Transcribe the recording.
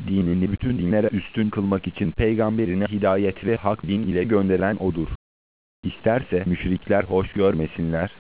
dinini bütün dinlere üstün kılmak için peygamberine hidayet ve hak din ile gönderen O'dur. İsterse müşrikler hoş görmesinler,